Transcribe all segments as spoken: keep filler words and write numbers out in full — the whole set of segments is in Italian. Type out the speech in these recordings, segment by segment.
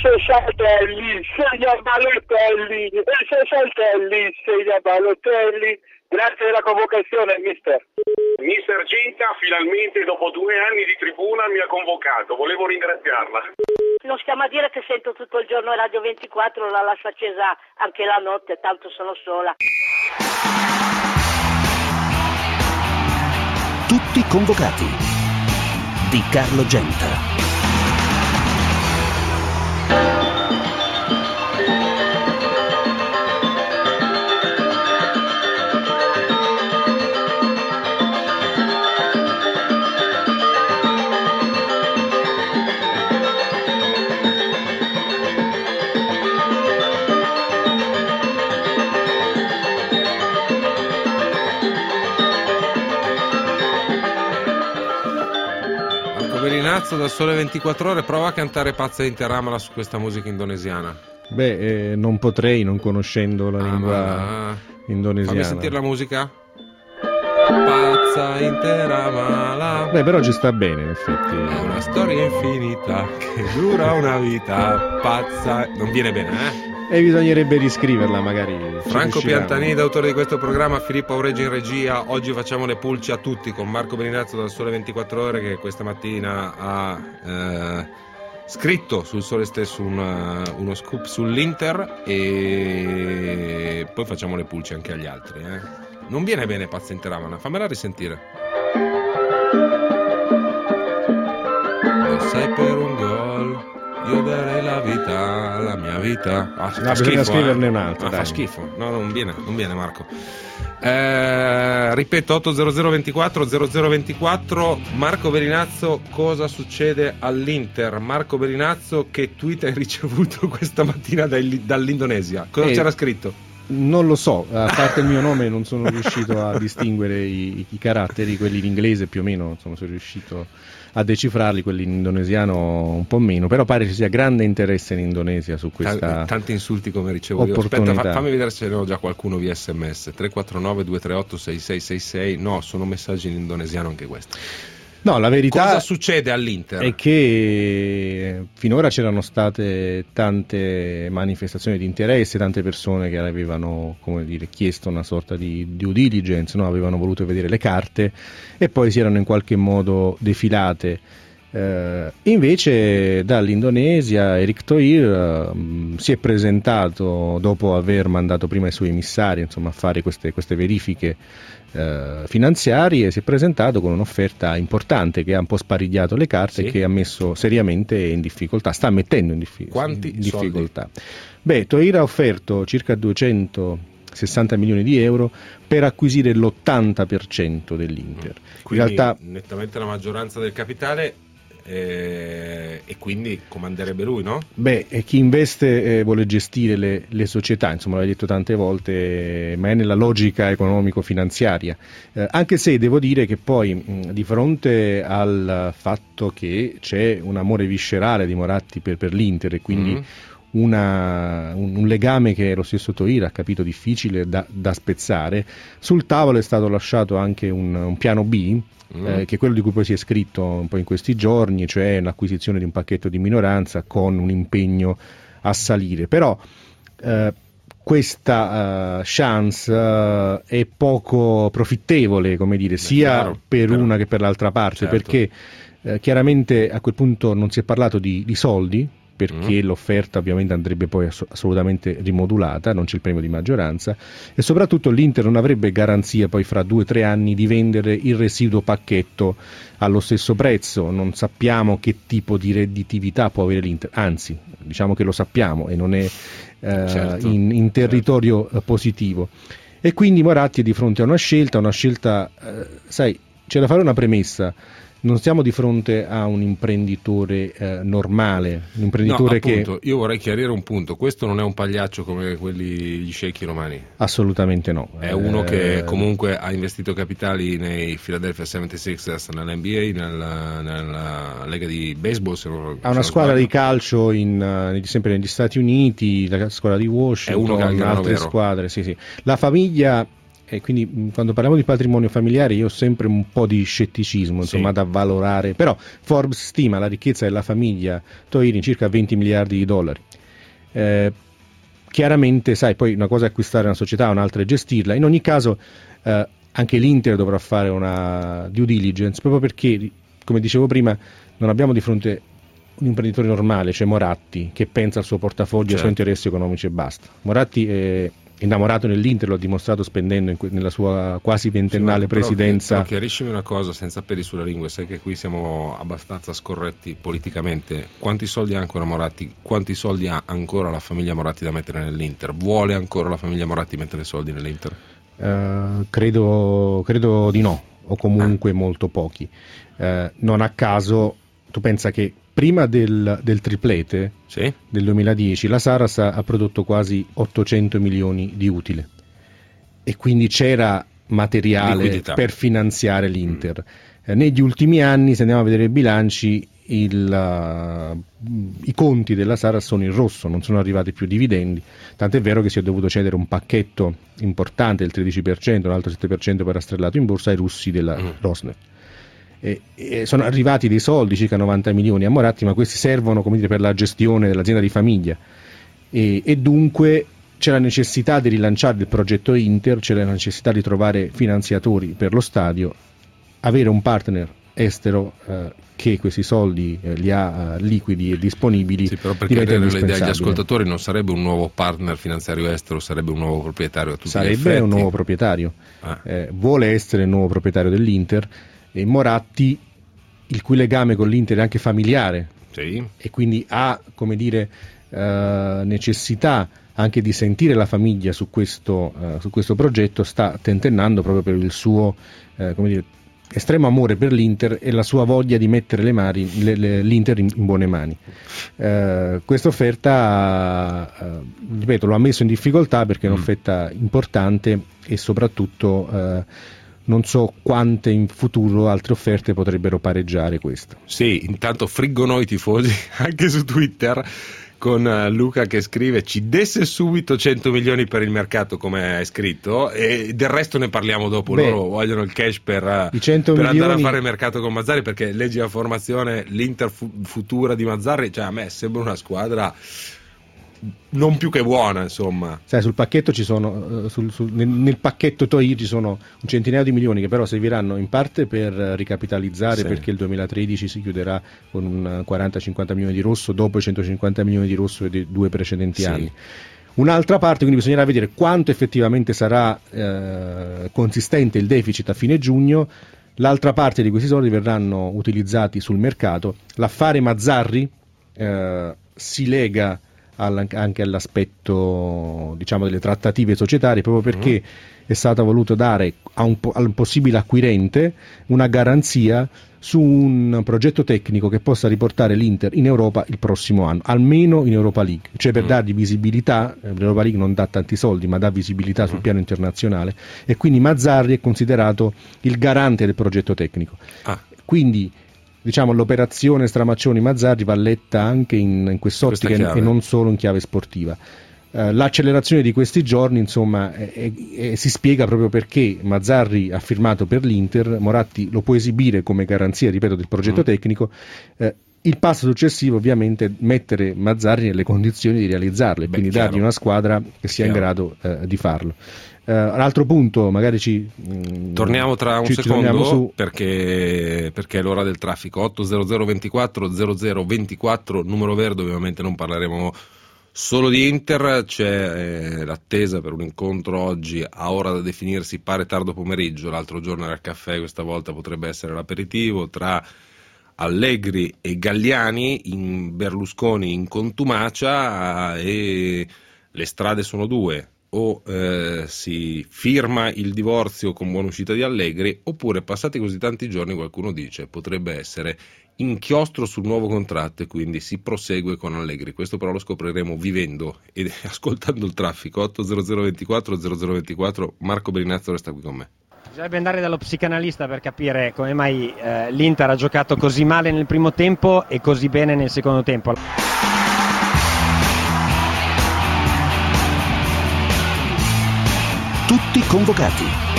se Saltelli, segna Balotelli, e se Saltelli, segna Balotelli. Grazie della convocazione, mister. Mister Genta finalmente dopo due anni di tribuna mi ha convocato, volevo ringraziarla. Non stiamo a dire che sento tutto il giorno Radio ventiquattro, la lascio accesa anche la notte, tanto sono sola. Tutti convocati di Carlo Genta. Berinazzo dal Sole ventiquattro Ore, prova a cantare Pazza Interamala su questa musica indonesiana. Beh, eh, non potrei, non conoscendo la ah, lingua ma... indonesiana. Fammi sentire la musica. Pazza Interamala. Beh, però ci sta bene, in effetti. È una storia infinita che dura una vita. Pazza. Non viene bene, eh? E bisognerebbe riscriverla, magari. Franco Piantanida, autore di questo programma, Filippo Aureggi in regia. Oggi facciamo le pulci a tutti con Marco Berinazzo dal Sole ventiquattro Ore, che questa mattina ha eh, scritto sul Sole stesso un, uno scoop sull'Inter, e poi facciamo le pulci anche agli altri, eh. Non viene bene Pazza Interamana, fammela risentire. Lo sai, per un gol io darei la vita, la mia vita. Ah, no, bisogna scriverne eh. un altro. Ah, fa schifo. No, non viene, non viene Marco. Eh, ripeto, otto zero zero ventiquattro zero zero ventiquattro. Marco Berinazzo, cosa succede all'Inter? Marco Berinazzo, che tweet hai ricevuto questa mattina dall'Indonesia? Cosa eh, c'era scritto? Non lo so, a parte il mio nome non sono riuscito a distinguere i, i caratteri, quelli in inglese più o meno, insomma, sono riuscito a decifrarli, quelli in indonesiano un po' meno, però pare ci sia grande interesse in Indonesia su questa tanti insulti come ricevo io. Aspetta, fa, fammi vedere se ne ho già qualcuno via sms. Tre quattro nove due tre otto sei sei sei sei. No, sono messaggi in indonesiano anche questi. No, la verità cosa succede all'Inter è che finora c'erano state tante manifestazioni di interesse, tante persone che avevano, come dire, chiesto una sorta di due diligence, no? Avevano voluto vedere le carte e poi si erano in qualche modo defilate. Eh, invece dall'Indonesia Erick Thohir eh, si è presentato, dopo aver mandato prima i suoi emissari, insomma, a fare queste, queste verifiche eh, finanziarie, si è presentato con un'offerta importante che ha un po' sparigliato le carte, sì, e che ha messo seriamente in difficoltà, sta mettendo in, diffi- Quanti in difficoltà. Beh, Thohir ha offerto circa duecentosessanta milioni di euro per acquisire l'ottanta per cento dell'Inter. Quindi in realtà nettamente la maggioranza del capitale. Eh, e quindi comanderebbe lui, no? Beh, chi investe eh, vuole gestire le, le società, insomma, l'hai detto tante volte, eh, ma è nella logica economico-finanziaria, eh, anche se devo dire che poi mh, di fronte al fatto che c'è un amore viscerale di Moratti per, per l'Inter e quindi mm-hmm. Una, un, un legame che lo stesso Thohir ha capito difficile da, da spezzare, sul tavolo è stato lasciato anche un, un piano B, mm. eh, che è quello di cui poi si è scritto un po' in questi giorni, cioè l'acquisizione di un pacchetto di minoranza con un impegno a salire. Però eh, questa uh, chance uh, è poco profittevole, come dire, sia chiaro, per però, una che per l'altra parte, certo. Perché uh, chiaramente a quel punto non si è parlato di, di soldi, perché mm. l'offerta ovviamente andrebbe poi ass- assolutamente rimodulata, non c'è il premio di maggioranza, e soprattutto l'Inter non avrebbe garanzia poi fra due o tre anni di vendere il residuo pacchetto allo stesso prezzo. Non sappiamo che tipo di redditività può avere l'Inter, anzi diciamo che lo sappiamo e non è eh, certo, in, in territorio certo. positivo, e quindi Moratti è di fronte a una scelta, una scelta eh, sai, c'è da fare una premessa. Non siamo di fronte a un imprenditore eh, normale, un imprenditore no, appunto, che... Io vorrei chiarire un punto, questo non è un pagliaccio come quelli gli sceicchi romani. Assolutamente no. È uno eh... che comunque ha investito capitali nei Philadelphia seventy-sixers, nell'N B A, nella, nella Lega di Baseball. Se non, ha una se squadra di calcio in, sempre negli Stati Uniti, la squadra di Washington, è uno che ha il grano altre vero. squadre. Sì, sì. La famiglia e quindi mh, quando parliamo di patrimonio familiare io ho sempre un po' di scetticismo, insomma, sì, da valorare, però Forbes stima la ricchezza della famiglia Toiri in circa venti miliardi di dollari. Eh, chiaramente, sai, poi una cosa è acquistare una società, un'altra è gestirla. In ogni caso eh, anche l'Inter dovrà fare una due diligence, proprio perché, come dicevo prima, non abbiamo di fronte un imprenditore normale, cioè Moratti, che pensa al suo portafoglio, certo, ai suoi interessi economici e basta. Moratti è innamorato nell'Inter, lo ha dimostrato spendendo in que- nella sua quasi ventennale sì, presidenza. Però chiariscimi una cosa senza peli sulla lingua, sai che qui siamo abbastanza scorretti politicamente. Quanti soldi ha ancora Moratti? Quanti soldi ha ancora la famiglia Moratti da mettere nell'Inter? Vuole ancora la famiglia Moratti mettere soldi nell'Inter? Uh, credo, credo di no, o comunque ah. molto pochi. Uh, non a caso, tu pensa che prima del, del triplete, sì, del duemiladieci, la Saras ha prodotto quasi ottocento milioni di utile e quindi c'era materiale liquidità per finanziare l'Inter. Mm. Eh, negli ultimi anni, se andiamo a vedere i bilanci, il, uh, i conti della Saras sono in rosso, non sono arrivati più dividendi, tant'è vero che si è dovuto cedere un pacchetto importante del tredici per cento, un altro sette per cento per rastrellato in borsa ai russi della mm. Rosneft. E, e sono arrivati dei soldi, circa novanta milioni a Moratti, ma questi servono, come dire, per la gestione dell'azienda di famiglia e, e dunque c'è la necessità di rilanciare il progetto Inter, c'è la necessità di trovare finanziatori per lo stadio, avere un partner estero eh, che questi soldi eh, li ha uh, liquidi e disponibili. Sì, però per chiarire l'idea agli ascoltatori, non sarebbe un nuovo partner finanziario estero, sarebbe un nuovo proprietario a tutti sarebbe gli effetti. un nuovo proprietario, ah. eh, vuole essere il nuovo proprietario dell'Inter. E Moratti, il cui legame con l'Inter è anche familiare, sì, e quindi ha, come dire, eh, necessità anche di sentire la famiglia su questo, eh, su questo progetto, sta tentennando proprio per il suo eh, come dire, estremo amore per l'Inter e la sua voglia di mettere le mani, le, le, l'Inter in, in buone mani. Eh, questa offerta, eh, ripeto, lo ha messo in difficoltà perché è un'offerta importante e soprattutto eh, non so quante in futuro altre offerte potrebbero pareggiare questa. Sì, intanto friggono i tifosi anche su Twitter con Luca che scrive: ci desse subito cento milioni per il mercato, come è scritto, e del resto ne parliamo dopo. Beh, loro vogliono il cash per, i cento per milioni... andare a fare il mercato con Mazzarri, perché leggi la formazione, l'Inter fu- futura di Mazzarri, cioè a me sembra una squadra non più che buona, insomma. Sai, sul pacchetto ci sono, sul, sul, nel, nel pacchetto Toir ci sono un centinaio di milioni che però serviranno in parte per ricapitalizzare, sì, perché il duemilatredici si chiuderà con un quaranta cinquanta milioni di rosso dopo i centocinquanta milioni di rosso dei due precedenti sì. anni. Un'altra parte, quindi bisognerà vedere quanto effettivamente sarà eh, consistente il deficit a fine giugno. L'altra parte di questi soldi verranno utilizzati sul mercato. L'affare Mazzarri eh, si lega anche all'aspetto, diciamo, delle trattative societarie, proprio perché mm. è stato voluto dare a un, a un possibile acquirente una garanzia su un progetto tecnico che possa riportare l'Inter in Europa il prossimo anno, almeno in Europa League, cioè per mm. dargli visibilità. L'Europa League non dà tanti soldi ma dà visibilità mm. sul piano internazionale, e quindi Mazzarri è considerato il garante del progetto tecnico. Ah. Quindi, diciamo, l'operazione Stramaccioni-Mazzarri va letta anche in, in quest'ottica e non solo in chiave sportiva. Uh, l'accelerazione di questi giorni, insomma, è, è, è, si spiega proprio perché Mazzarri ha firmato per l'Inter, Moratti lo può esibire come garanzia, ripeto, del progetto mm. tecnico. Uh, il passo successivo ovviamente è mettere Mazzarri nelle condizioni di realizzarlo e quindi chiaro, dargli una squadra che sia chiaro. in grado uh, di farlo. Uh, l'altro punto, magari ci mh, torniamo tra un ci, secondo ci su. perché, perché è l'ora del traffico. Otto zero zero ventiquattro zero zero ventiquattro, numero verde. Ovviamente non parleremo solo di Inter, c'è eh, l'attesa per un incontro oggi a ora da definirsi, pare tardo pomeriggio. L'altro giorno era il caffè, questa volta potrebbe essere l'aperitivo, tra Allegri e Galliani, in Berlusconi in contumacia, e le strade sono due: o eh, si firma il divorzio con buona uscita di Allegri, oppure, passati così tanti giorni, qualcuno dice potrebbe essere inchiostro sul nuovo contratto e quindi si prosegue con Allegri. Questo però lo scopriremo vivendo e ascoltando il traffico. Otto zero zero ventiquattro zero zero ventiquattro. Marco Berinazzo resta qui con me. Bisognerebbe andare dallo psicanalista per capire come mai eh, l'Inter ha giocato così male nel primo tempo e così bene nel secondo tempo. Tutti convocati.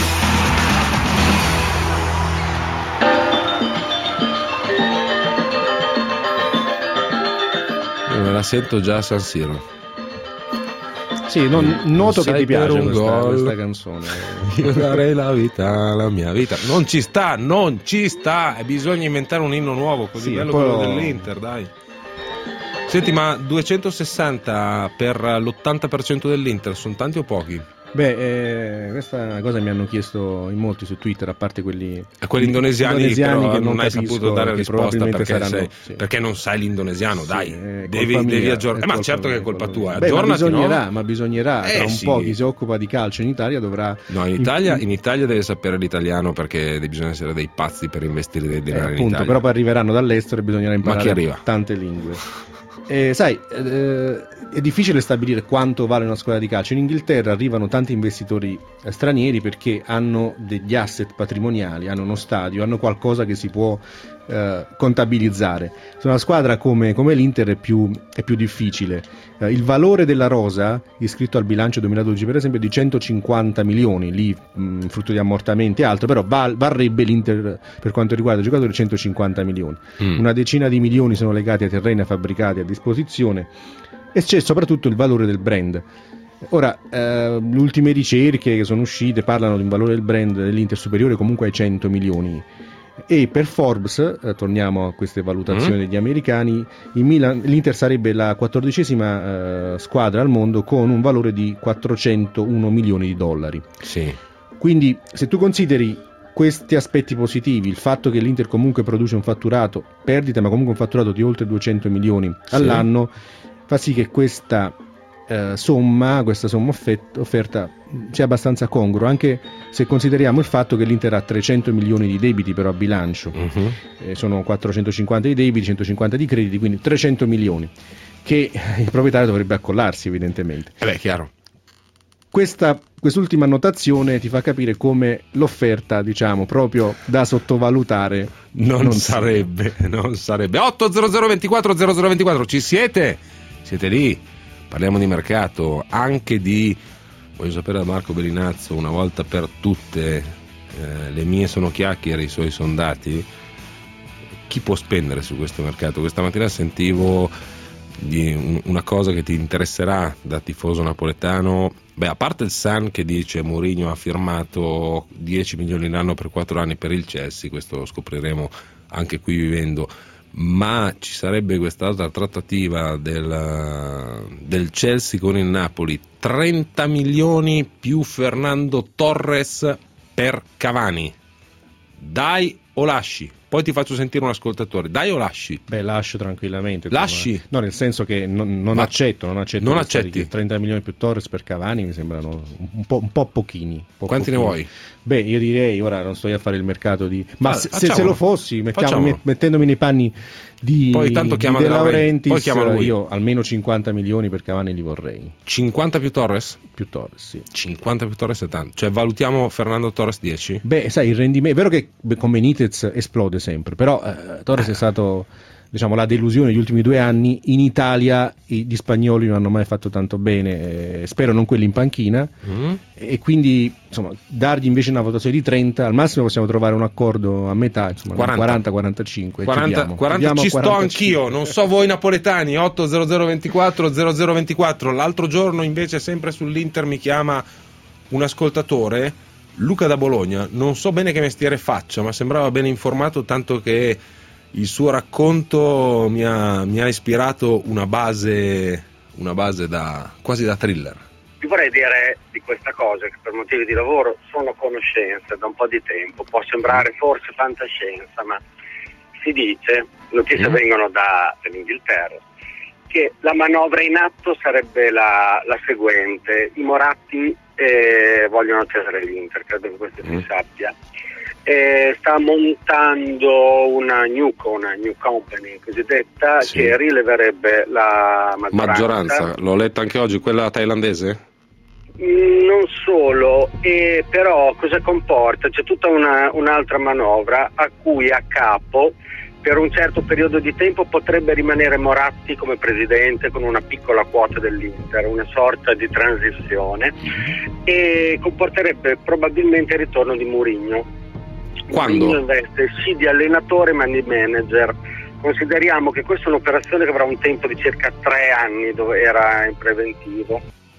Me la sento già a San Siro. Sì, non, noto che ti piace un questa, gol, questa canzone. Io darei la vita, la mia vita. Non ci sta, non ci sta. E bisogna inventare un inno nuovo, così Sì, bello poi quello lo- dell'Inter, dai. Senti, ma duecentosessanta per l'ottanta per cento dell'Inter sono tanti o pochi? Beh, eh, questa è una cosa mi hanno chiesto in molti su Twitter, a parte quelli, A quelli indonesiani, indonesiani però che non hai capisco, saputo dare che risposta probabilmente perché, saranno, sei- sì. perché non sai l'indonesiano, Sì, dai, è devi, colpa devi mia, aggiornare. è Ma colpa certo mia, che è colpa tua, mia. Beh, ma aggiornati, bisognerà, no? ma bisognerà, Eh, tra un sì. po' chi si occupa di calcio in Italia dovrà... No, in Italia, in Italia deve sapere l'italiano perché bisogna essere dei pazzi per investire dei Eh, denari in appunto, Italia. però poi arriveranno dall'estero e bisognerà chi imparare arriva? tante lingue. Eh, sai, eh, è difficile stabilire quanto vale una squadra di calcio. In Inghilterra arrivano tanti investitori eh, stranieri perché hanno degli asset patrimoniali, hanno uno stadio, hanno qualcosa che si può eh, contabilizzare. Su una squadra come, come l'Inter è più, è più difficile. Eh, il valore della rosa, iscritto al bilancio duemiladodici per esempio, è di centocinquanta milioni, lì mh, frutto di ammortamenti e altro, però val- varrebbe l'Inter per quanto riguarda i giocatori centocinquanta milioni. Mm. Una decina di milioni sono legati a terreni, a fabbricati a disposizione, e c'è soprattutto il valore del brand. Ora, eh, le ultime ricerche che sono uscite parlano di un valore del brand dell'Inter superiore comunque ai cento milioni, e per Forbes, eh, torniamo a queste valutazioni Mm. degli americani, il Milan, l'Inter sarebbe la quattordicesima eh, squadra al mondo con un valore di quattrocentouno milioni di dollari. Sì. Quindi se tu consideri questi aspetti positivi, il fatto che l'Inter comunque produce un fatturato, perdita, ma comunque un fatturato di oltre duecento milioni all'anno, fa sì che questa eh, somma, questa somma offet- offerta sia abbastanza congrua, anche se consideriamo il fatto che l'Inter ha trecento milioni di debiti però a bilancio, Mhm. eh, sono quattrocentocinquanta di debiti, centocinquanta di crediti, quindi trecento milioni che il proprietario dovrebbe accollarsi evidentemente. Eh beh, chiaro. Questa, quest'ultima annotazione ti fa capire come l'offerta, diciamo, proprio da sottovalutare Non, non sarebbe, non sarebbe. otto zero zero ventiquattro zero zero ventiquattro, ci siete? Siete lì? Parliamo di mercato, anche di, voglio sapere da Marco Bellinazzo una volta per tutte, eh, le mie sono chiacchiere, i suoi sono dati. Chi può spendere su questo mercato? Questa mattina sentivo di un- una cosa che ti interesserà da tifoso napoletano. Beh, a parte il Sun che dice Mourinho ha firmato dieci milioni l'anno per quattro anni per il Chelsea, questo lo scopriremo anche qui vivendo, ma ci sarebbe quest'altra trattativa del, del Chelsea con il Napoli, trenta milioni più Fernando Torres per Cavani. Dai o lasci? Poi ti faccio sentire un ascoltatore. Dai o lasci? Beh, lascio tranquillamente. Lasci? No, nel senso che non, non Ma- accetto, non accetto non questa accetti? richiesta. trenta milioni più Torres per Cavani mi sembrano un po', un po' pochini. un po' Quanti ne pochini. vuoi? Beh, io direi, ora non sto io a fare il mercato di... Ma Ah, se, se- facciamolo. se lo fossi, mettiamo- Facciamolo. mettendomi nei panni di, Poi tanto di chiama De De Laurentiis, Laurentiis, poi chiama lui. io almeno cinquanta milioni per Cavani li vorrei. cinquanta più Torres? Più Torres, sì. cinquanta più Torres è tanto. Cioè valutiamo Fernando Torres dieci? Beh, sai, il rendimento è vero che beh, con Benitez esplode sempre, però eh, Torres è stato, diciamo, la delusione degli ultimi due anni. In Italia i- gli spagnoli non hanno mai fatto tanto bene, eh, spero non quelli in panchina, Mm? e quindi insomma dargli invece una votazione di trenta, al massimo possiamo trovare un accordo a metà, insomma quaranta. quaranta quarantacinque. quaranta, chiudiamo. quaranta Chiudiamo ci a sto quarantacinque. anch'io, non so voi napoletani. Otto zero zero ventiquattro zero zero ventiquattro. L'altro giorno invece sempre sull'Inter mi chiama un ascoltatore, Luca da Bologna, non so bene che mestiere faccia, ma sembrava ben informato, tanto che il suo racconto mi ha, mi ha ispirato una base, una base da quasi da thriller. Ti vorrei dire di questa cosa che per motivi di lavoro sono a conoscenza da un po' di tempo, può sembrare forse fantascienza, ma si dice, notizie Mm. vengono da, dall'Inghilterra, che la manovra in atto sarebbe la, la seguente: i Moratti eh, vogliono tenere l'Inter, credo che questo Mm. si sappia. Eh, sta montando una new, una new company cosiddetta, Sì. che rileverebbe la maggioranza. Maggioranza, l'ho letta anche oggi, quella thailandese? Mm, Non solo, e però cosa comporta? C'è tutta una, un'altra manovra a cui a capo per un certo periodo di tempo potrebbe rimanere Moratti come presidente con una piccola quota dell'Inter, una sorta di transizione, e comporterebbe probabilmente il ritorno di Mourinho. Quando? Mourinho investe sì di allenatore ma di manager, consideriamo che questa è un'operazione che avrà un tempo di circa tre anni, dove era in preventivo.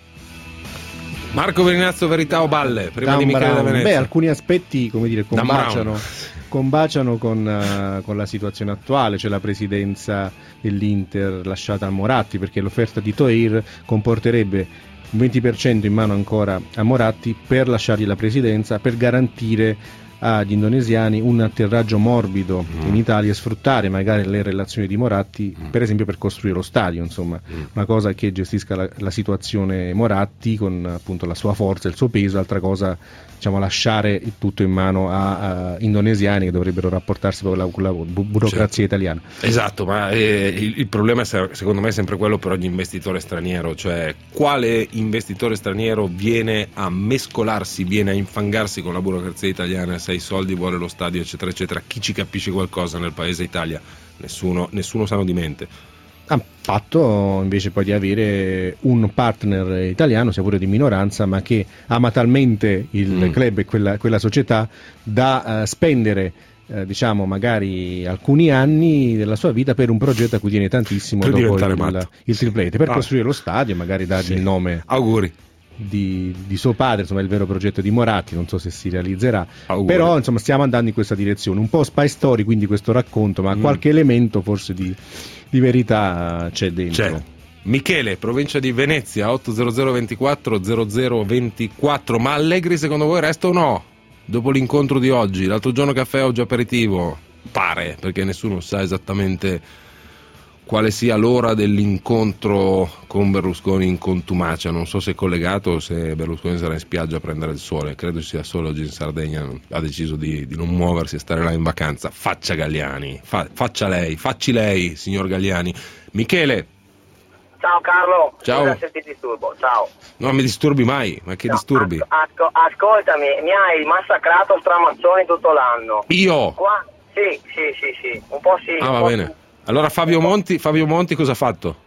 Marco Verinazzo, verità o balle? Prima Dan di Michele Brown. da Venezia. Beh, alcuni aspetti, come dire, Dan combaciano, combaciano con, uh, con la situazione attuale, cioè la presidenza dell'Inter lasciata a Moratti, perché l'offerta di Toir comporterebbe un venti per cento in mano ancora a Moratti per lasciargli la presidenza, per garantire agli indonesiani un atterraggio morbido mm. in Italia e sfruttare magari le relazioni di Moratti, mm. per esempio per costruire lo stadio, insomma, mm. una cosa che gestisca la, la situazione Moratti con appunto la sua forza e il suo peso, altra cosa, diciamo, lasciare il tutto in mano a, a indonesiani che dovrebbero rapportarsi con la, con la bu- burocrazia certo. italiana. Esatto, ma eh, il, il problema è, secondo me, è sempre quello per ogni investitore straniero, cioè quale investitore straniero viene a mescolarsi, viene a infangarsi con la burocrazia italiana, se i soldi vuole lo stadio eccetera eccetera, chi ci capisce qualcosa nel paese Italia? Nessuno, nessuno sano di mente. Ha fatto invece poi di avere un partner italiano, sia pure di minoranza, ma che ama talmente il mm. club e quella, quella società da uh, spendere uh, diciamo magari alcuni anni della sua vita per un progetto a cui tiene tantissimo, per dopo diventare il, matto. il triplete, per ah. costruire lo stadio e magari dargli sì. il nome. Auguri. Di, di suo padre, insomma, il vero progetto di Moratti, non so se si realizzerà. Auguri. Però insomma stiamo andando in questa direzione, un po' spy story quindi questo racconto, ma mm. qualche elemento forse di, di verità c'è dentro. C'è. Michele, provincia di Venezia, otto zero zero ventiquattro zero zero ventiquattro. Ma Allegri secondo voi resta o no? Dopo l'incontro di oggi, l'altro giorno caffè, oggi aperitivo? Pare, perché nessuno sa esattamente quale sia l'ora dell'incontro con Berlusconi in contumacia. Non so se è collegato o se Berlusconi sarà in spiaggia a prendere il sole, credo sia solo oggi in Sardegna, ha deciso di, di non muoversi e stare là in vacanza. Faccia Galliani, fa, faccia lei, facci lei signor Galliani. Michele. Ciao Carlo, ciao. Scusa se ti disturbo, ciao. Non mi disturbi mai, ma che no, disturbi? Asco, asco, ascoltami, mi hai massacrato Stramazzoni tutto l'anno. Io? Qua? Sì, sì, sì, sì, un po' sì. Ah, va bene. Sì. Allora Fabio Monti, Fabio Monti cosa ha fatto?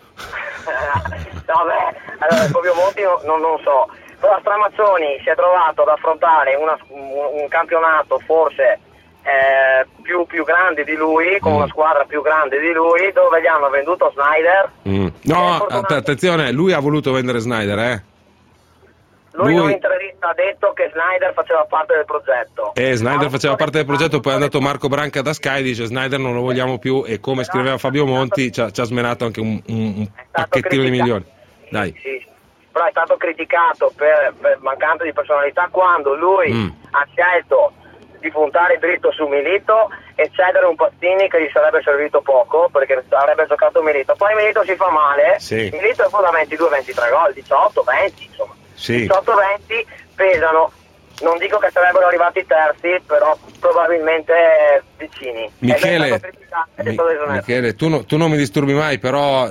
Vabbè, allora Fabio Monti no, non, non so, però Stramazzoni si è trovato ad affrontare una, un, un campionato forse eh, più, più grande di lui, con mm. una squadra più grande di lui, dove gli hanno venduto Snyder. Mm. No, fortunato... attenzione, lui ha voluto vendere Snyder, eh? Lui, lui in un'intervista ha detto che Snyder faceva parte del progetto. Eh, Snyder faceva parte del progetto, poi è andato Marco Branca da Sky, dice Snyder non lo vogliamo più, e come scriveva Fabio Monti ci ha, ci ha smenato anche un, un, un pacchettino di milioni. Dai. Sì, sì. Però è stato criticato per, per mancanza di personalità quando lui mm. ha scelto di puntare dritto su Milito e cedere un Pazzini che gli sarebbe servito poco perché avrebbe giocato Milito. Poi Milito si fa male, sì. Milito è poi da ventidue ventitré gol, diciotto venti insomma. Sì. diciotto venti pesano, non dico che sarebbero arrivati terzi, però probabilmente vicini. Michele, Mi, Michele tu, no, tu non mi disturbi mai, però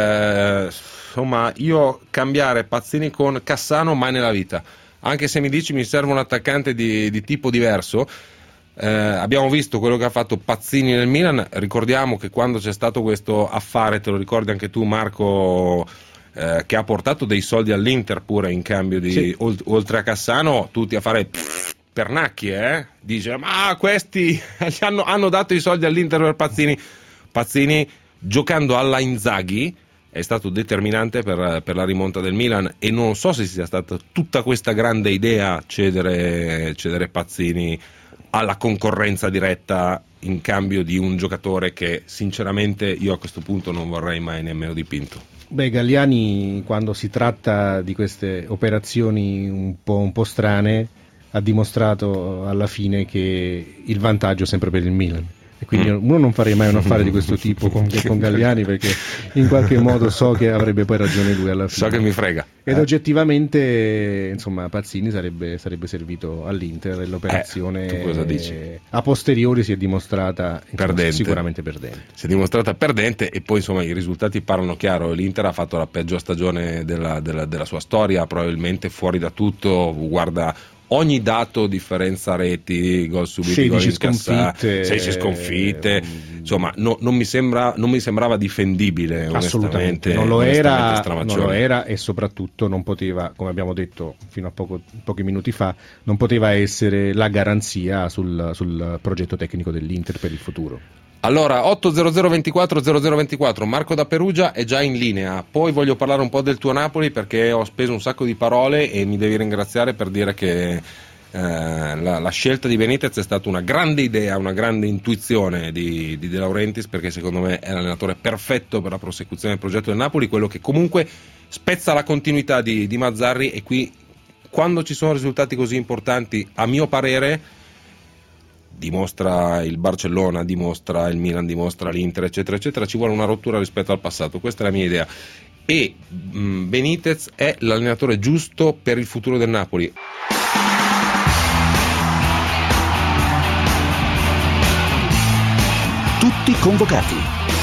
eh, insomma io cambiare Pazzini con Cassano mai nella vita, anche se mi dici mi serve un attaccante di, di tipo diverso. Eh, abbiamo visto quello che ha fatto Pazzini nel Milan, ricordiamo che quando c'è stato questo affare, te lo ricordi anche tu Marco, Eh, che ha portato dei soldi all'Inter pure in cambio di sì. olt- oltre a Cassano, tutti a fare pff, pernacchie, eh? Dice ma questi hanno, hanno dato i soldi all'Inter per Pazzini. Pazzini giocando alla Inzaghi è stato determinante per, per la rimonta del Milan, e non so se sia stata tutta questa grande idea cedere, cedere Pazzini alla concorrenza diretta in cambio di un giocatore che sinceramente io a questo punto non vorrei mai nemmeno dipinto. Beh, Galliani quando si tratta di queste operazioni un po', un po' strane ha dimostrato alla fine che il vantaggio è sempre per il Milan. E quindi mm. uno non farei mai un affare di questo tipo con, con Galliani, perché in qualche modo so che avrebbe poi ragione lui alla fine. So che mi frega. Ed eh. oggettivamente, insomma, Pazzini sarebbe, sarebbe servito all'Inter e l'operazione eh, tu cosa dici? a posteriori si è dimostrata insomma, perdente. sicuramente perdente. Si è dimostrata perdente e poi insomma i risultati parlano chiaro. L'Inter ha fatto la peggior stagione della, della, della sua storia, probabilmente fuori da tutto, guarda ogni dato, differenza reti, gol subiti, gol incassati, sedici sconfitte, eh, insomma no, non, mi sembra, non mi sembrava difendibile onestamente. Non lo era, non lo era e soprattutto non poteva, come abbiamo detto fino a poco, pochi minuti fa, non poteva essere la garanzia sul, sul progetto tecnico dell'Inter per il futuro. Allora, otto zero zero ventiquattro zero zero ventiquattro, Marco da Perugia è già in linea. Poi voglio parlare un po' del tuo Napoli, perché ho speso un sacco di parole e mi devi ringraziare per dire che eh, la, la scelta di Benitez è stata una grande idea, una grande intuizione di, di De Laurentiis, perché secondo me è l'allenatore perfetto per la prosecuzione del progetto del Napoli, quello che comunque spezza la continuità di, di Mazzarri, e qui quando ci sono risultati così importanti, a mio parere, dimostra il Barcellona, dimostra il Milan, dimostra l'Inter, eccetera eccetera, ci vuole una rottura rispetto al passato. Questa è la mia idea, e mh, Benitez è l'allenatore giusto per il futuro del Napoli. Tutti convocati.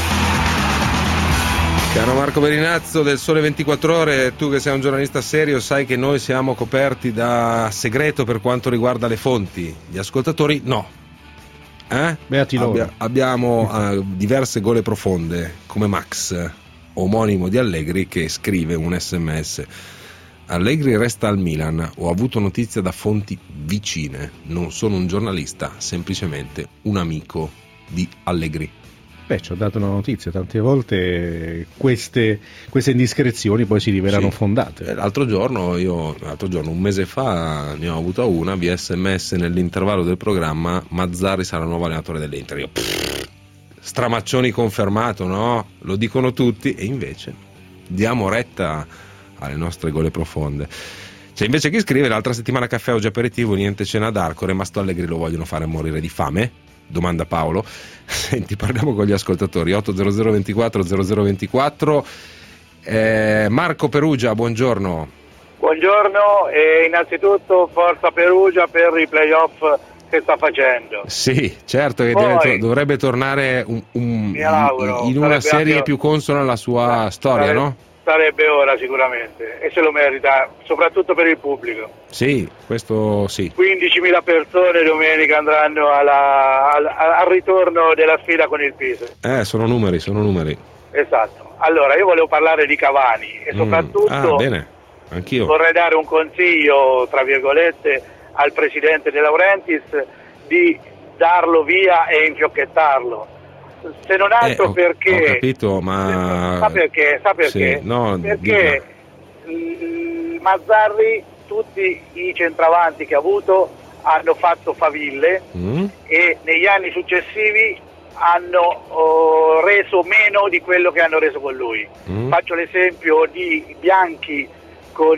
Caro Marco Berinazzo del Sole ventiquattro Ore, tu che sei un giornalista serio sai che noi siamo coperti da segreto per quanto riguarda le fonti. Gli ascoltatori no. Eh? Beati loro. Abbia, abbiamo uh, diverse gole profonde, come Max, omonimo di Allegri, che scrive un sms: Allegri resta al Milan, ho avuto notizia da fonti vicine, non sono un giornalista, semplicemente un amico di Allegri. Beh, ci ho dato una notizia, tante volte queste, queste indiscrezioni poi si rivelano sì. fondate. L'altro giorno, io, l'altro giorno, un mese fa, ne ho avuta una via sms nell'intervallo del programma: Mazzarri sarà il nuovo allenatore dell'Inter. Io, pff, stramaccioni confermato, no? Lo dicono tutti, e invece diamo retta alle nostre gole profonde. C'è invece chi scrive: l'altra settimana caffè oggi aperitivo, niente cena d'Arcore, ma sto Allegri lo vogliono fare morire di fame? Domanda Paolo. Senti, parliamo con gli ascoltatori. otto zero zero ventiquattro zero zero ventiquattro. eh, Marco Perugia, buongiorno. Buongiorno, e innanzitutto forza Perugia per i playoff che sta facendo. Sì, certo che Poi, deve, dovrebbe tornare un, un, auguro, in una serie anche, più consona alla sua eh, storia, sarebbe, no? Sarebbe ora sicuramente, e se lo merita, soprattutto per il pubblico. Sì, questo sì. quindicimila persone domenica andranno alla, al, al ritorno della sfida con il Pisa. Eh, sono numeri, sono numeri. Esatto. Allora, io volevo parlare di Cavani e soprattutto mm. ah, bene. Anch'io. vorrei dare un consiglio, tra virgolette, al presidente De Laurentiis di darlo via e infiocchettarlo. Se non altro eh, ho, perché ho capito, ma sa perché? Sa perché? Sì, no, perché mh, Mazzarri, tutti i centravanti che ha avuto hanno fatto faville mm. e negli anni successivi hanno oh, reso meno di quello che hanno reso con lui. Mm. Faccio l'esempio di Bianchi con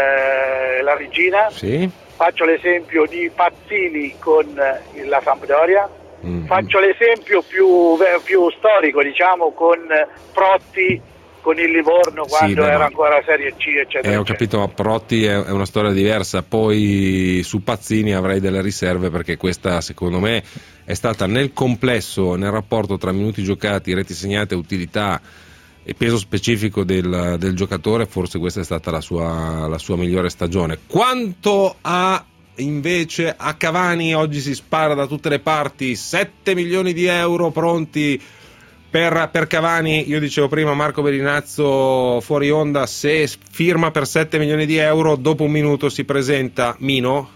eh, la Regina, sì. Faccio l'esempio di Pazzini con eh, la Sampdoria. Mm. Faccio l'esempio più, più storico, diciamo, con Protti con il Livorno quando sì, beh, era no. ancora Serie C, eccetera. Eh, ho capito, ma Protti è, è una storia diversa. Poi su Pazzini avrei delle riserve, perché questa secondo me è stata nel complesso, nel rapporto tra minuti giocati, reti segnate, utilità e peso specifico del, del giocatore, forse questa è stata la sua, la sua migliore stagione. Quanto a invece a Cavani, oggi si spara da tutte le parti, sette milioni di euro pronti per, per Cavani. Io dicevo prima, Marco Berinazzo fuori onda, se firma per sette milioni di euro, dopo un minuto si presenta Mino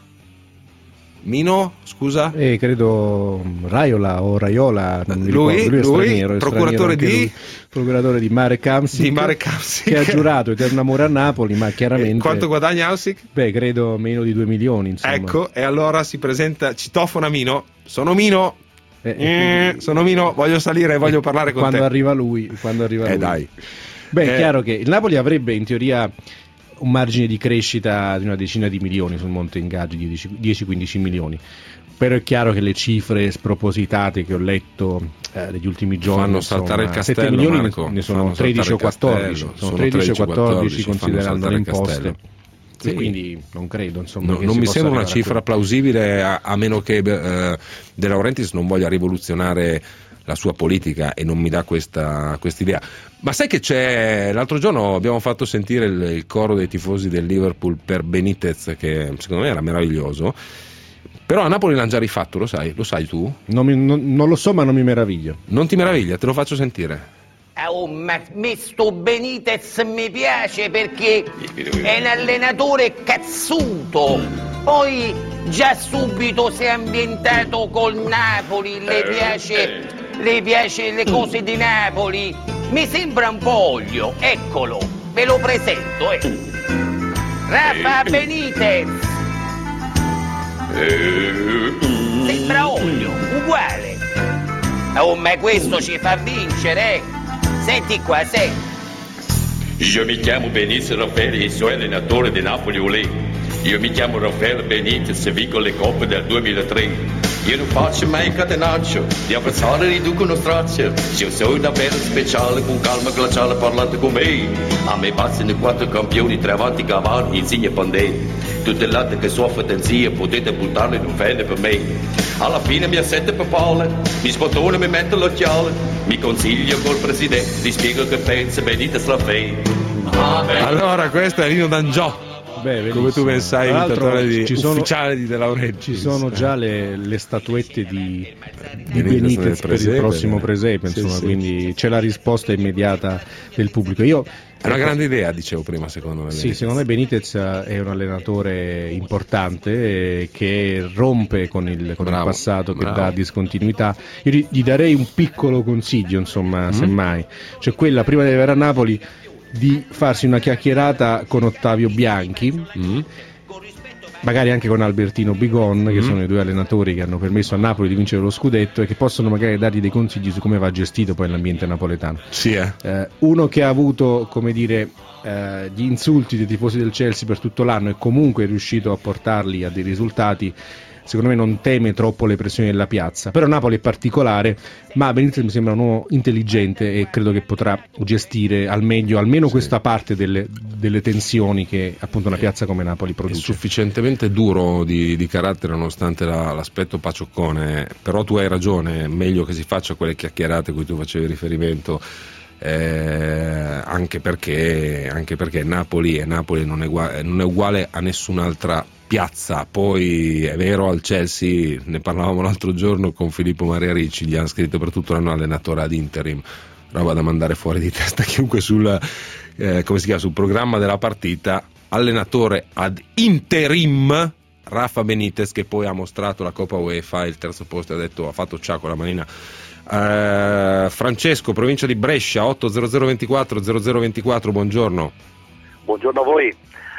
Mino, scusa? Eh, credo Raiola o Raiola, non mi lui, ricordo, lui è lui straniero, è procuratore straniero di lui, procuratore di Marek Hamsik, di Marek Hamsik, che ha giurato eterno amore a Napoli, ma chiaramente. E quanto guadagna Hamsik? Beh, credo meno di due milioni, insomma. Ecco, e allora si presenta, citofona Mino, sono Mino, eh, eh, sono Mino, voglio salire, voglio parlare con quando te. Arriva lui, quando arriva eh, lui. dai. Beh, è eh, chiaro che il Napoli avrebbe in teoria un margine di crescita di una decina di milioni sul monte ingaggi, dieci quindici milioni. Però è chiaro che le cifre spropositate che ho letto eh, negli ultimi giorni fanno insomma, saltare il castello, sette milioni Marco, ne sono tredici o quattordici, sono tredici o quattordici considerando le imposte. Sì. E quindi non credo, insomma, no, che non si mi possa sembra una arrivare a cifra plausibile, a, a meno che eh, De Laurentiis non voglia rivoluzionare la sua politica, e non mi dà questa idea. Ma sai che c'è, l'altro giorno abbiamo fatto sentire il, il coro dei tifosi del Liverpool per Benitez, che secondo me era meraviglioso, però a Napoli l'hanno già rifatto, lo sai? Lo sai tu? Non, mi, non, non lo so, ma non mi meraviglio. Non ti meraviglia? Te lo faccio sentire. Oh, ma me sto Benitez mi piace perché è un allenatore cazzuto, poi già subito si è ambientato col Napoli, le piace le piace le cose di Napoli? Mi sembra un po' olio, eccolo, ve lo presento, eh. Rafa Benitez. Sembra olio, uguale. Oh, ma questo ci fa vincere, eh. Senti qua, senti. Io mi chiamo Benitez Raffaele e sono allenatore di Napoli Olé. Io mi chiamo Raffaele Benitez e vinco le coppe del duemilatré. Io non faccio mai il catenaccio, di avversari riducono strazio. Io sono davvero speciale, con calma glaciale parlate con me. A me bastano quattro campioni, tre avanti cavalli, insigne pandè. Tutte le latte che soffre tenzia, potete buttarle in un fende per me. Alla fine mi assette per palle, mi sbottone, mi metto l'occhiale. Mi consiglio col presidente, gli spiego che pensa Benitez Raffaele. Allora, questo è Rino D'Angiò. Beh, come tu ben sai, imitatore di, ci sono, ufficiale di De Laurentiis. Ci sono già le, le statuette di, di Benitez per il prossimo presepe, insomma, sì, sì. Quindi c'è la risposta immediata del pubblico. Io, è una grande idea, dicevo prima, secondo me. Sì, Benitez. Secondo me Benitez è un allenatore importante che rompe con il, con bravo, il passato, che bravo. dà discontinuità. Io gli, gli darei un piccolo consiglio, insomma, mm. semmai. Cioè quella, prima di arrivare a Napoli, di farsi una chiacchierata con Ottavio Bianchi, mm. magari anche con Albertino Bigon, mm. che sono i due allenatori che hanno permesso a Napoli di vincere lo scudetto e che possono magari dargli dei consigli su come va gestito poi l'ambiente napoletano. Sì, eh. Eh, uno che ha avuto, come dire, eh, gli insulti dei tifosi del Chelsea per tutto l'anno e comunque è riuscito a portarli a dei risultati, secondo me non teme troppo le pressioni della piazza. Però Napoli è particolare, ma Benitez mi sembra un uomo intelligente e credo che potrà gestire al meglio almeno sì. questa parte delle, delle tensioni che appunto una piazza come Napoli produce. È sufficientemente duro di, di carattere nonostante la, l'aspetto pacioccone, però tu hai ragione, meglio che si faccia quelle chiacchierate a cui tu facevi riferimento. Eh, anche perché anche perché Napoli e Napoli non è, uguale, non è uguale a nessun'altra piazza. Poi è vero, al Chelsea ne parlavamo l'altro giorno con Filippo Maria Ricci, gli hanno scritto per tutto l'anno allenatore ad interim, roba da mandare fuori di testa chiunque sul, eh, come si chiama, sul programma della partita. Allenatore ad interim Rafa Benitez, che poi ha mostrato la Coppa UEFA, il terzo posto, ha detto, ha fatto ciao con la manina. Uh, Francesco, provincia di Brescia, otto zero zero ventiquattro zero zero ventiquattro, buongiorno. Buongiorno a voi.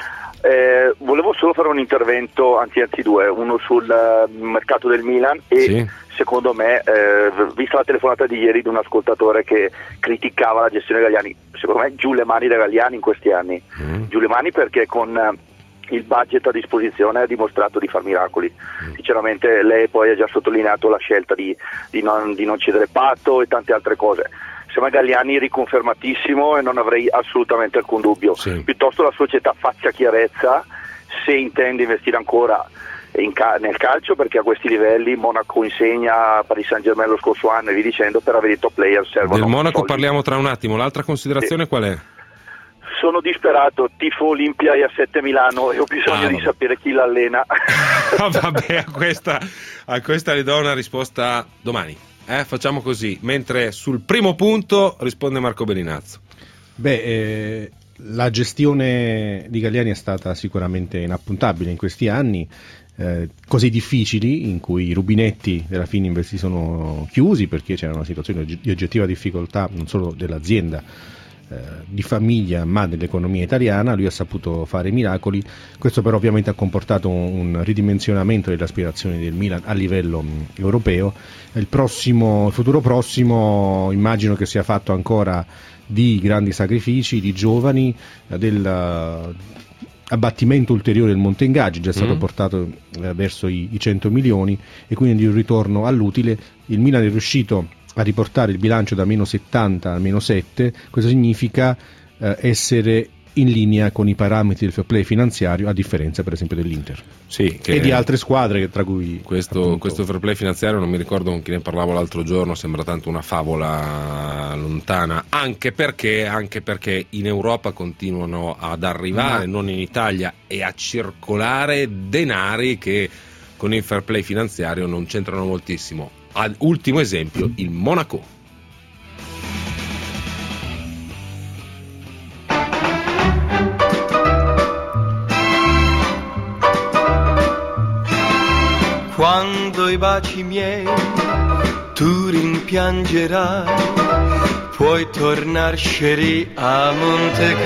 Eh, volevo solo fare un intervento, anzi anzi due, uno sul uh, mercato del Milan e sì. secondo me, eh, vista la telefonata di ieri di un ascoltatore che criticava la gestione Galliani, secondo me giù le mani da Galliani in questi anni, mm. giù le mani perché con uh, il budget a disposizione ha dimostrato di far miracoli. Sinceramente lei poi ha già sottolineato la scelta di, di, non, di non cedere patto e tante altre cose. Sembra Galliani riconfermatissimo e non avrei assolutamente alcun dubbio. Sì. Piuttosto la società faccia chiarezza se intende investire ancora in ca- nel calcio, perché a questi livelli Monaco insegna, Paris Saint-Germain lo scorso anno e via dicendo, per avere i top player servono. Del Monaco soldi. Parliamo tra un attimo. L'altra considerazione sì. qual è? Sono disperato, tifo Olimpia e A sette Milano e ho bisogno ah, di sapere chi l'allena. No, vabbè, a questa, a questa le do una risposta domani. Eh, facciamo così, mentre sul primo punto risponde Marco Bellinazzo. Beh, eh, la gestione di Galliani è stata sicuramente inappuntabile in questi anni, eh, così difficili, in cui i rubinetti della Fininvest si sono chiusi perché c'era una situazione di oggettiva difficoltà non solo dell'azienda, di famiglia, ma dell'economia italiana. Lui ha saputo fare miracoli. Questo però ovviamente ha comportato un ridimensionamento delle aspirazioni del Milan a livello mh, europeo. Il prossimo, il futuro prossimo immagino che sia fatto ancora di grandi sacrifici, di giovani, del uh, abbattimento ulteriore del monte ingaggi, già stato mm. portato eh, verso i, i cento milioni, e quindi di un ritorno all'utile. Il Milan è riuscito a riportare il bilancio da meno settanta a meno sette. Questo significa eh, essere in linea con i parametri del fair play finanziario, a differenza per esempio dell'Inter sì, che e di altre squadre, tra cui questo, appunto... questo fair play finanziario, non mi ricordo con chi ne parlavo l'altro giorno, sembra tanto una favola lontana, anche perché, anche perché in Europa continuano ad arrivare, Ma... non in Italia, e a circolare denari che con il fair play finanziario non c'entrano moltissimo. Ad ultimo esempio il Monaco. Quando i baci miei tu rimpiangerai, puoi tornarsene a Monte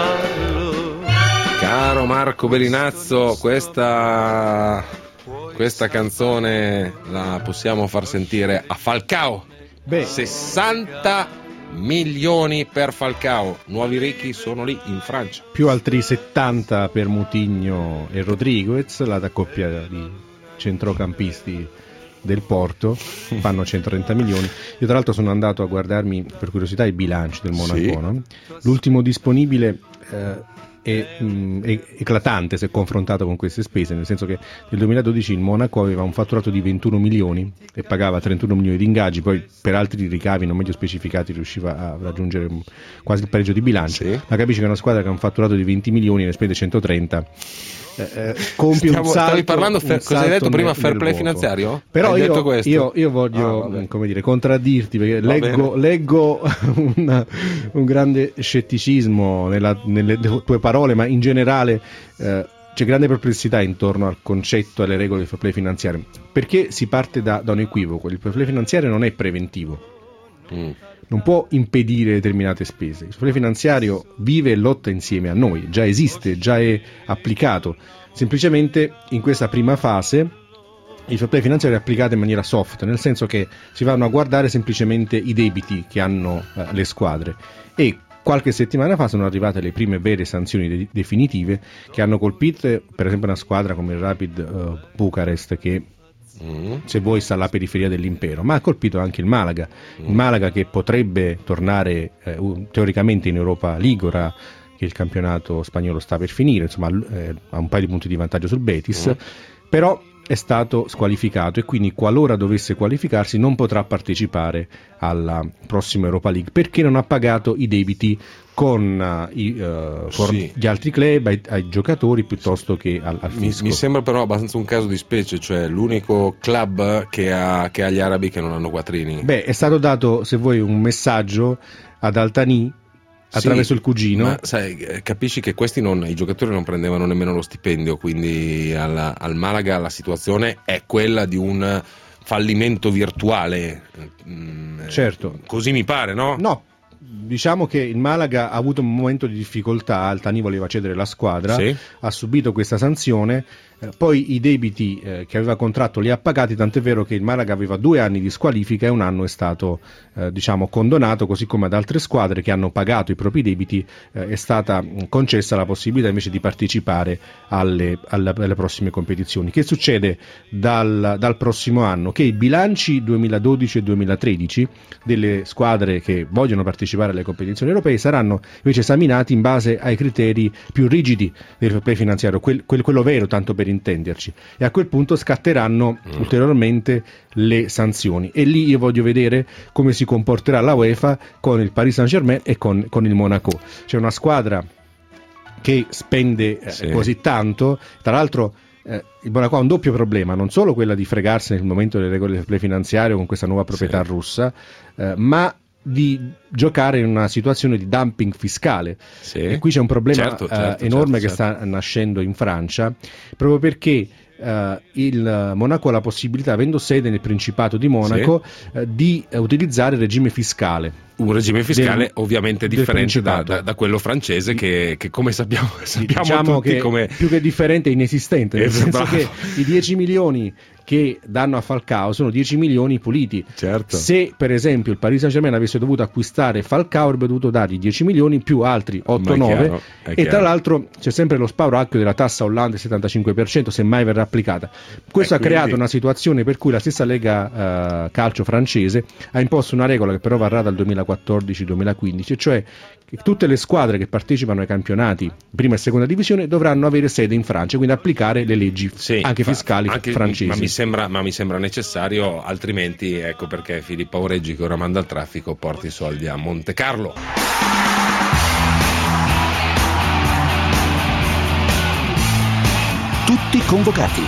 Carlo. Caro Marco Bellinazzo, questa, questa canzone la possiamo far sentire a Falcao. Beh, sessanta milioni per Falcao, nuovi ricchi sono lì in Francia. Più altri settanta per Moutinho e Rodriguez, la coppia di centrocampisti del Porto, fanno centotrenta milioni. Io tra l'altro sono andato a guardarmi per curiosità i bilanci del Monaco, sì. no? L'ultimo disponibile eh, è, mh, è eclatante se confrontato con queste spese, nel senso che nel duemiladodici il Monaco aveva un fatturato di ventuno milioni e pagava trentuno milioni di ingaggi, poi per altri ricavi non meglio specificati riusciva a raggiungere quasi il pareggio di bilancio, sì. Ma capisci che è una squadra che ha un fatturato di venti milioni e ne spende centotrenta. Eh, eh, compie Stiamo, un salto, stavi parlando, un cosa hai detto prima, nel, fair nel play vuoto. finanziario? Però hai io, detto questo? io, io voglio ah, come dire, contraddirti perché Va leggo, leggo una, un grande scetticismo nella, nelle tue parole, ma in generale eh, c'è grande perplessità intorno al concetto e alle regole del fair play finanziario, perché si parte da, da un equivoco. Il fair play finanziario non è preventivo, mm. non può impedire determinate spese. Il fair play finanziario vive e lotta insieme a noi, già esiste, già è applicato. Semplicemente in questa prima fase il fair play finanziario è applicato in maniera soft, nel senso che si vanno a guardare semplicemente i debiti che hanno eh, le squadre, e qualche settimana fa sono arrivate le prime vere sanzioni de- definitive che hanno colpito per esempio una squadra come il Rapid uh, Bucarest, che Mm. se vuoi sta alla periferia dell'impero, ma ha colpito anche il Malaga, mm. il Malaga che potrebbe tornare eh, teoricamente in Europa League, ora che il campionato spagnolo sta per finire, insomma eh, ha un paio di punti di vantaggio sul Betis, mm. però è stato squalificato e quindi qualora dovesse qualificarsi non potrà partecipare alla prossima Europa League perché non ha pagato i debiti con, uh, i, uh, con sì. gli altri club, ai, ai giocatori piuttosto che al, al fisco. Mi, mi sembra però abbastanza un caso di specie, cioè l'unico club che ha, che ha gli arabi che non hanno quattrini. Beh, è stato dato, se vuoi, un messaggio ad Al-Thani attraverso sì, il cugino. Ma sai, capisci che questi non, i giocatori non prendevano nemmeno lo stipendio, quindi al, al Malaga la situazione è quella di un fallimento virtuale. Certo. Così mi pare, no? No. Diciamo che il Malaga ha avuto un momento di difficoltà, Al-Thani voleva cedere la squadra, sì. ha subito questa sanzione, eh, poi i debiti eh, che aveva contratto li ha pagati, tant'è vero che il Malaga aveva due anni di squalifica e un anno è stato eh, diciamo condonato, così come ad altre squadre che hanno pagato i propri debiti eh, è stata concessa la possibilità invece di partecipare alle, alle, alle prossime competizioni. Che succede dal, dal prossimo anno? Che i bilanci duemiladodici e duemilatredici delle squadre che vogliono partecipare alle competizioni europee saranno invece esaminati in base ai criteri più rigidi del fair play finanziario, quel, quel, quello vero, tanto per intenderci, e a quel punto scatteranno mm. ulteriormente le sanzioni, e lì io voglio vedere come si comporterà la UEFA con il Paris Saint-Germain e con, con il Monaco. C'è una squadra che spende eh, sì. così tanto, tra l'altro Eh, il Monaco ha un doppio problema, non solo quella di fregarsi nel momento delle regole del fair play finanziario con questa nuova proprietà sì. russa, eh, ma di giocare in una situazione di dumping fiscale, sì. e qui c'è un problema certo, certo, eh, enorme certo, che certo. sta nascendo in Francia, proprio perché Uh, il Monaco ha la possibilità, avendo sede nel Principato di Monaco, sì. uh, di uh, utilizzare il regime fiscale. Un regime fiscale del, ovviamente differente da, da, da quello francese che, che come sappiamo, sappiamo diciamo tutti che come... più che differente è inesistente, nel eh, senso bravo. che i dieci milioni che danno a Falcao sono dieci milioni puliti. Certo. Se per esempio il Paris Saint-Germain avesse dovuto acquistare Falcao avrebbe dovuto dargli dieci milioni più altri otto nove, e tra l'altro c'è sempre lo spauracchio della tassa Hollande settantacinque per cento se mai verrà applicata. Questo e ha quindi... creato una situazione per cui la stessa Lega uh, Calcio francese ha imposto una regola che però varrà dal duemilaquattordici duemilaquindici, cioè che tutte le squadre che partecipano ai campionati prima e seconda divisione dovranno avere sede in Francia, quindi applicare le leggi sì, anche fiscali anche, francesi. Ma mi, sembra, ma mi sembra necessario, altrimenti ecco perché Filippo Aureggi, che ora manda il traffico, porti i soldi a Monte Carlo. Tutti convocati.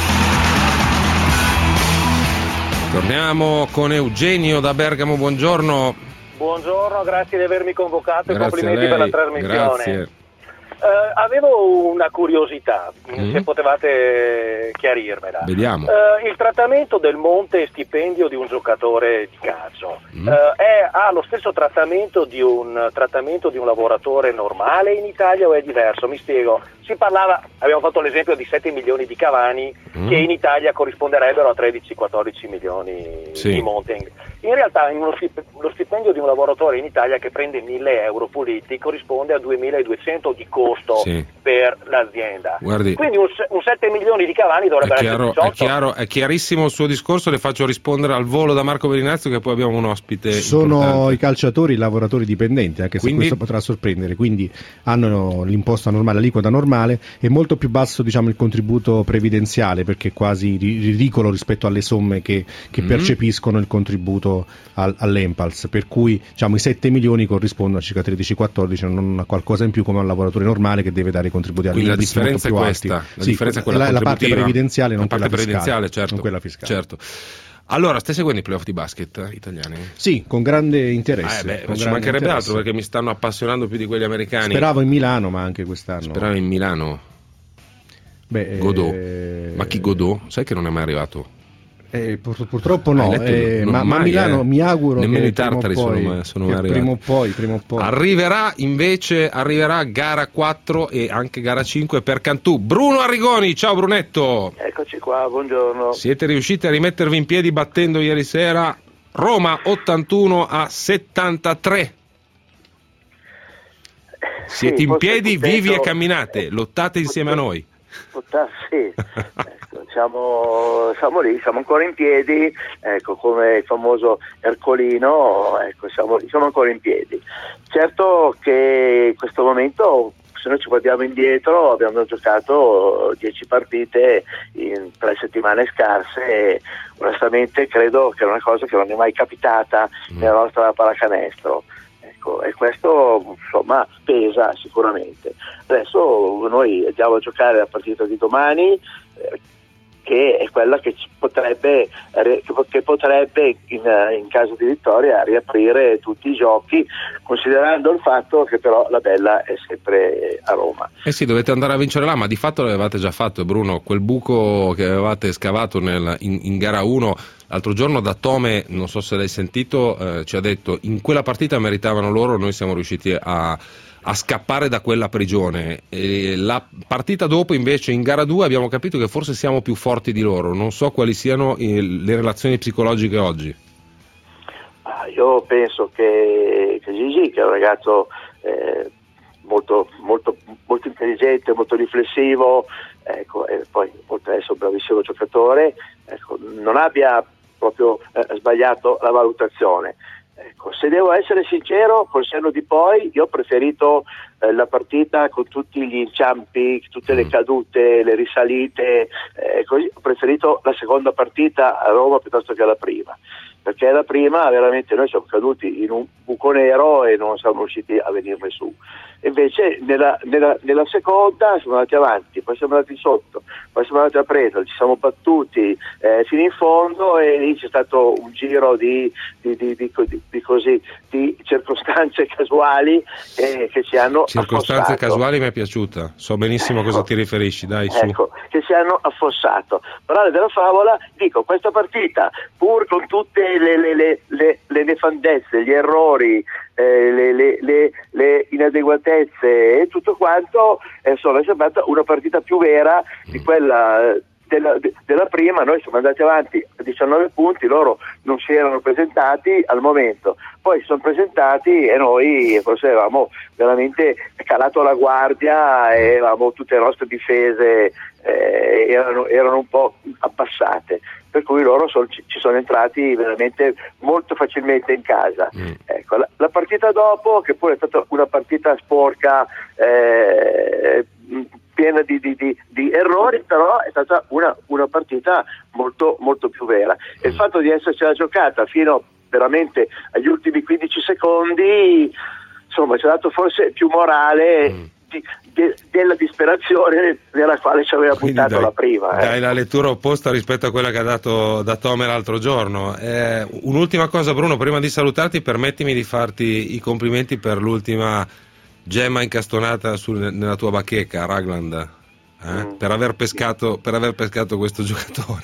Torniamo con Eugenio da Bergamo, buongiorno. Buongiorno, grazie di avermi convocato grazie e complimenti per la trasmissione. Grazie. Uh, avevo una curiosità, Mm. se potevate chiarirmela. Vediamo. Uh, il trattamento del monte stipendio di un giocatore di calcio Mm. uh, è, ha lo stesso trattamento di un trattamento di un lavoratore normale in Italia o è diverso? Mi spiego. Si parlava, abbiamo fatto l'esempio di sette milioni di Cavani Mm. che in Italia corrisponderebbero a tredici quattordici milioni Sì. di Monteng. In realtà in uno stip- lo stipendio di un lavoratore in Italia che prende mille euro puliti corrisponde a duemiladuecento di costo Sì. per l'azienda. Guardi, Quindi un, se- un sette milioni di Cavani È dovrebbe chiaro, essere è, diciotto. chiaro, è chiarissimo il suo discorso, le faccio rispondere al volo da Marco Berinazzo che poi abbiamo un ospite Sono importante. i calciatori, i lavoratori dipendenti, anche se Quindi? questo potrà sorprendere, quindi hanno l'imposta normale, l'aliquota normale, è molto più basso diciamo il contributo previdenziale perché è quasi ri- ridicolo rispetto alle somme che, che Mm. percepiscono il contributo al, all'Empals, per cui diciamo i sette milioni corrispondono a circa tredici quattordici, non a qualcosa in più come un lavoratore normale che deve dare i contributi Quindi la all'Inps molto differenza è più questa, alti. la Sì, differenza è quella la, la parte contributiva, previdenziale, non la parte quella fiscale, previdenziale, certo, non quella fiscale. certo. Allora, stai seguendo i playoff di basket italiani? Sì, con grande interesse. Eh beh, con ci grande mancherebbe interesse. altro perché mi stanno appassionando più di quelli americani. Speravo in Milano, ma anche quest'anno. Speravo in Milano. Beh, Godot. eh, Ma chi Godot? Sai che non è mai arrivato? Eh, pur- purtroppo no, Hai letto? eh, Non ma, ma mai, Milano eh. mi auguro Nemmeno che i tartari prima o poi, sono mai- sono che mai arrivati. prima o poi, prima o poi. Arriverà invece, arriverà gara quattro e anche gara cinque per Cantù. Bruno Arrigoni, ciao Brunetto. Eccoci qua, buongiorno. Siete riusciti a rimettervi in piedi battendo ieri sera Roma ottantuno a settantatré. Siete Sì, in forse piedi, contento- vivi e camminate, lottate insieme a noi. Tutta- sì, ecco, siamo, siamo lì, siamo ancora in piedi, ecco, come il famoso Ercolino, ecco, siamo, siamo ancora in piedi. Certo che in questo momento, se noi ci guardiamo indietro, abbiamo giocato dieci partite in tre settimane scarse e onestamente credo che è una cosa che non è mai capitata nella nostra pallacanestro. Ecco, e questo insomma pesa sicuramente. Adesso noi andiamo a giocare la partita di domani, eh, che è quella che ci potrebbe, che potrebbe in, in caso di vittoria riaprire tutti i giochi, considerando il fatto che però la bella è sempre a Roma. Eh sì, dovete andare a vincere là, ma di fatto l'avevate già fatto, Bruno, quel buco che avevate scavato nel, in, in gara uno. L'altro giorno da Tome, non so se l'hai sentito, eh, ci ha detto in quella partita meritavano loro, noi siamo riusciti a, a scappare da quella prigione. E la partita dopo invece in gara due abbiamo capito che forse siamo più forti di loro, non so quali siano eh, le relazioni psicologiche oggi. Ah, io penso che, che Gigi, che è un ragazzo eh, molto, molto, molto intelligente, molto riflessivo, ecco, e poi oltre ad essere un bravissimo giocatore, ecco, non abbia proprio eh, sbagliato la valutazione. Ecco, se devo essere sincero, col senno di poi, io ho preferito eh, la partita con tutti gli inciampi, tutte le cadute, le risalite, eh, così, ho preferito la seconda partita a Roma piuttosto che la prima, perché la prima veramente noi siamo caduti in un buco nero e non siamo riusciti a venirne su. Invece nella, nella, nella seconda siamo andati avanti, poi siamo andati sotto, poi siamo andati a presa, ci siamo battuti eh, fino in fondo e lì c'è stato un giro di, di, di, di, di, di, così, di circostanze casuali eh, che ci hanno Circostanze affossato. casuali mi è piaciuta, so benissimo a cosa ti riferisci, dai su. Ecco, che ci hanno affossato. Parole della favola, dico, questa partita, pur con tutte le, le, le, le, le nefandezze, gli errori, eh, le, le, le, le inadeguatezze e tutto quanto, eh, insomma, è sembrata una partita più vera di quella della, de, della prima. Noi siamo andati avanti a diciannove punti, loro non si erano presentati al momento, poi si sono presentati e noi forse avevamo veramente calato la guardia e avevamo tutte le nostre difese eh, erano, erano un po' abbassate, per cui loro son, ci, ci sono entrati veramente molto facilmente in casa. Mm. Ecco, la, la partita dopo, che pure è stata una partita sporca, eh, piena di, di, di, di errori, però è stata una, una partita molto, molto più vera. E il fatto di essercela giocata fino veramente agli ultimi quindici secondi, insomma, ci ha dato forse più morale mm. di, de, della disperazione nella quale ci aveva Quindi buttato dai, la prima. Eh. Dai la lettura opposta rispetto a quella che ha dato da Tome l'altro giorno. Eh, un'ultima cosa, Bruno, prima di salutarti, permettimi di farti i complimenti per l'ultima gemma incastonata sul, nella tua bacheca, Ragland, eh? mm. per, aver pescato, per aver pescato questo giocatore?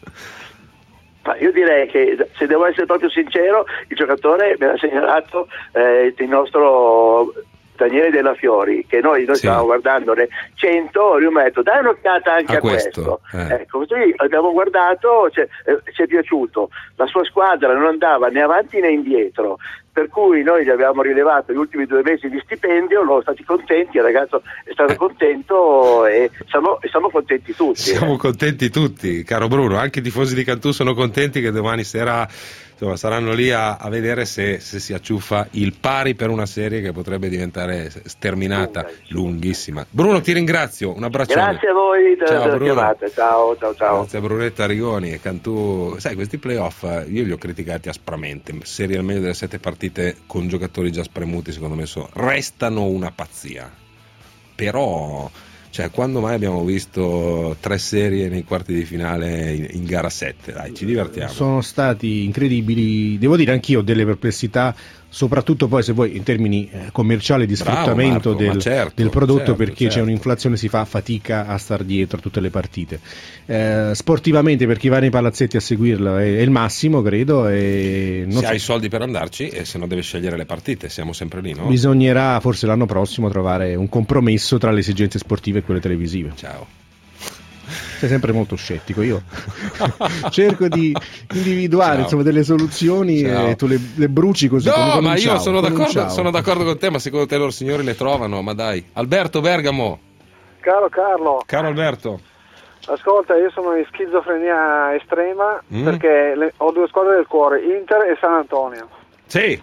Ma io direi che, se devo essere proprio sincero, il giocatore me l'ha segnalato eh, il nostro Daniele Della Fiori, che noi, noi sì. stavamo guardandone cento, lui mi ha detto dai un'occhiata anche a, a questo, questo. Eh. Ecco, così abbiamo guardato, ci è piaciuto, la sua squadra non andava né avanti né indietro, per cui noi gli abbiamo rilevato gli ultimi due mesi di stipendio, loro sono stati contenti, il ragazzo è stato eh. contento e siamo, e siamo contenti tutti. Siamo eh. contenti tutti, caro Bruno, anche i tifosi di Cantù sono contenti che domani sera insomma, saranno lì a, a vedere se, se si acciuffa il pari per una serie che potrebbe diventare sterminata, Lunga, lunghissima. Bruno, ti ringrazio, un abbraccione. Grazie a voi ciao, della chiamata, ciao ciao ciao. Grazie a Brunetta Rigoni e Cantù. Sai, questi playoff io li ho criticati aspramente, serie al meglio delle sette partite con giocatori già spremuti, secondo me so, restano una pazzia, però cioè, quando mai abbiamo visto tre serie nei quarti di finale in, in gara sette? Dai, ci divertiamo. Sono stati incredibili, devo dire anch'io ho delle perplessità, soprattutto poi se vuoi in termini eh, commerciali di Bravo, sfruttamento Marco, del, certo, del prodotto, certo, perché certo. c'è un'inflazione, si fa fatica a star dietro a tutte le partite. Eh, sportivamente, per chi va nei palazzetti a seguirla è, è il massimo, credo, e non se so, hai i soldi per andarci e se no deve scegliere le partite, siamo sempre lì, no? Bisognerà forse l'anno prossimo trovare un compromesso tra le esigenze sportive e quelle televisive. Ciao. Sei sempre molto scettico, io cerco di individuare insomma, delle soluzioni ciao. E tu le, le bruci così. No, come ma io ciao, sono, d'accordo, sono d'accordo con te, ma secondo te loro signori le trovano? Ma dai, Alberto Bergamo. Caro Carlo. Caro Alberto. Ascolta, io sono in schizofrenia estrema mm. perché le, ho due squadre del cuore, Inter e San Antonio. Sì.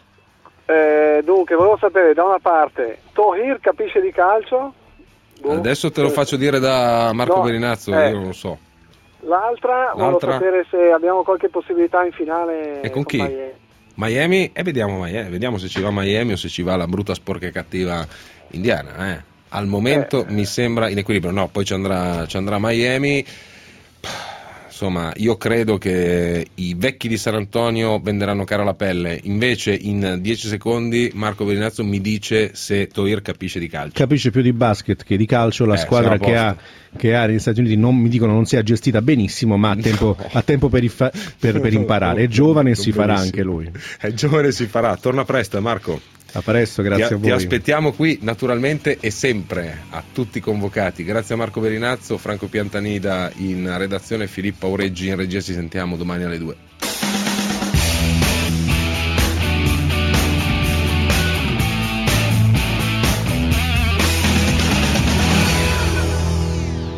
Eh, dunque, volevo sapere, da una parte, Tohir capisce di calcio? Boh. Adesso te lo faccio dire da Marco no, Berinazzo, eh. io non lo so. L'altra, L'altra, volevo sapere se abbiamo qualche possibilità in finale. E con, con chi? Miami. Miami? E vediamo Miami, vediamo se ci va Miami o se ci va la brutta, sporca e cattiva indiana. Eh. Al momento eh. mi sembra in equilibrio. No, poi ci andrà, ci andrà Miami. Insomma, io credo che i vecchi di San Antonio venderanno cara la pelle. Invece, in dieci secondi, Marco Berinazzo mi dice se Tohir capisce di calcio. Capisce più di basket che di calcio. La eh, squadra che ha, che ha negli Stati Uniti non mi dicono non sia gestita benissimo, ma ha tempo, no. ha tempo per, ifa- per, per imparare. È giovane e si farà anche lui. È giovane e si farà. Torna presto, Marco. A presto, grazie ti, a voi. Ti aspettiamo qui naturalmente e sempre, a tutti i convocati. Grazie a Marco Berinazzo, Franco Piantanida in redazione, Filippo Aureggi in regia. Ci sentiamo domani alle due.